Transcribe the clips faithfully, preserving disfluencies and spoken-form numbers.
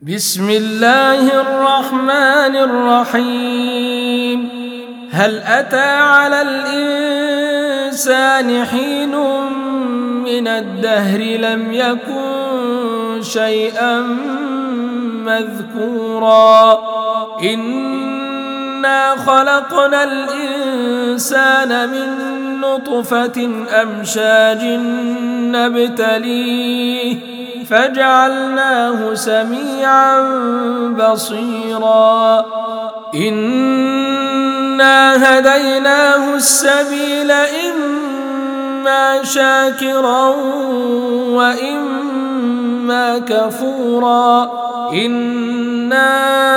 بسم الله الرحمن الرحيم. هل أتى على الإنسان حين من الدهر لم يكن شيئا مذكورا إنا خلقنا الإنسان من نطفة أمشاج نبتليه فجعلناه سميعا بصيرا إنا هديناه السبيل إما شاكرا وإما كفورا إنا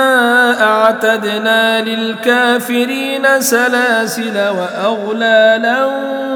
أعتدنا للكافرين سلاسل وأغلالا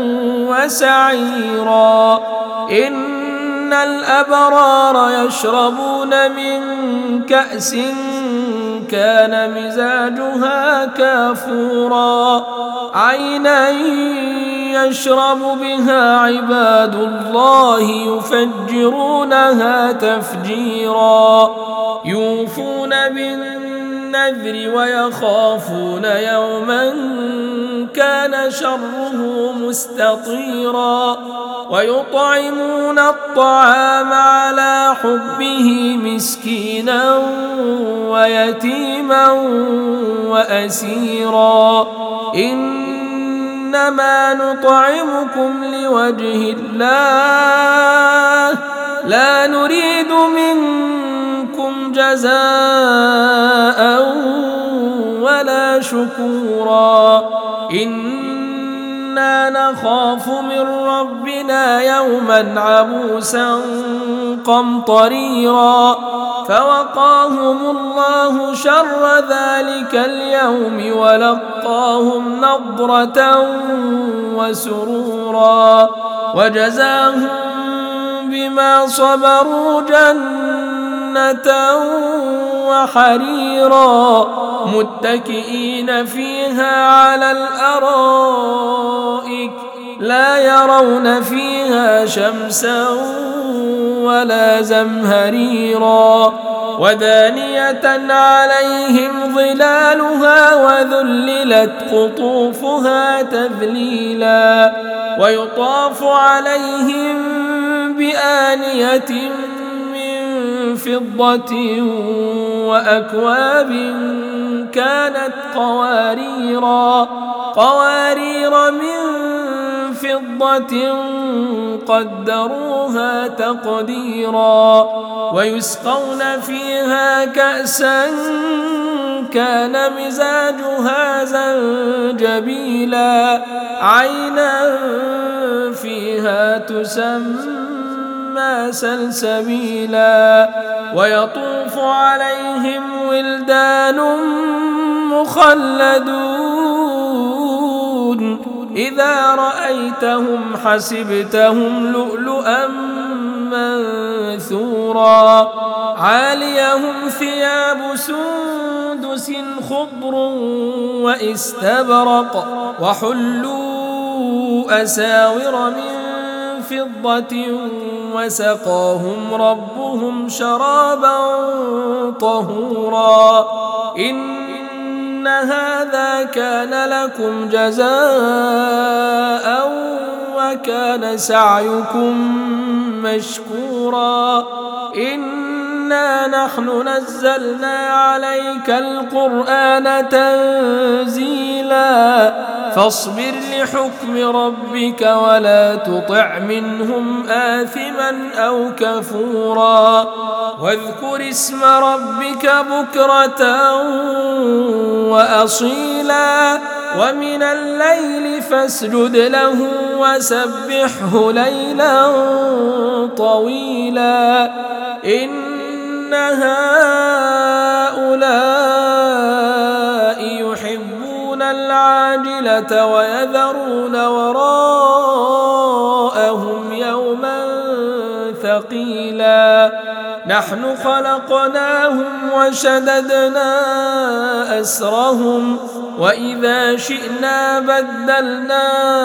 وسعيرا إن الأبرار يشربون من كأس كان مزاجها كافورا عينا يشرب بها عباد الله يفجرونها تفجيرا يوفون بالنذر ويخافون يوما كان شره مستطيرا ويطعمون الطعام على حبه مسكينا ويتيما وأسيرا إنما نطعمكم لوجه الله لا نريد منكم جزاء ولا شكورا إنا نخاف من ربنا يوما عبوسا قمطريرا فوقاهم الله شر ذلك اليوم ولقاهم نضرة وسرورا وجزاهم بما صبروا جنة وحريرا متكئين فيها على الأرائك لا يرون فيها شمسا ولا زمهريرا ودانية عليهم ظلالها وذللت قطوفها تذليلا ويطاف عليهم بآنية من فضة وأكواب كانت قواريرا قوارير من فضة قدروها تقديرا ويسقون فيها كأسا كان مزاجها زنجبيلا عينا فيها تسمى سلسبيلا ويطوف عليهم ولدان مخلدون إذا رأيتهم حسبتهم لؤلؤا منثورا عاليهم ثياب سندس خضر واستبرق وحلوا أساور من فضة وسقاهم ربهم شرابا طهورا إن هذا كان لكم جزاء وكان سعيكم مشكورا إنا نحن نزلنا عليك القرآن تنزيلا فاصبر لحكم ربك ولا تطع منهم آثما أو كفورا واذكر اسم ربك بكرة وأصيلا ومن الليل فاسجد له وسبحه ليلا طويلا إن هؤلاء يحبون العاجلة ويذرون وراءهم يوما ثقيلا نحن خلقناهم وشددنا أسرهم وإذا شئنا بدلنا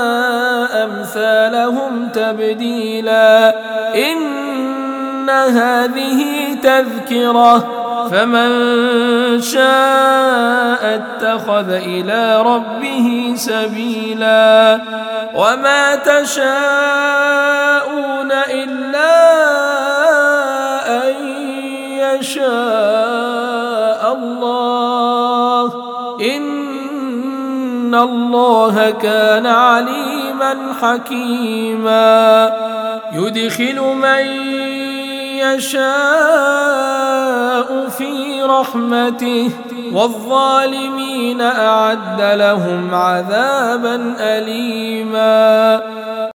أمثالهم تبديلا إن هذه تذكرة فمن شاء اتخذ إلى ربه سبيلا وما تشاءون إلا أن يشاء الله إن الله كان عليما حكيما يدخل من يشاء في رحمته والظالمين أعد لهم عذابا أليما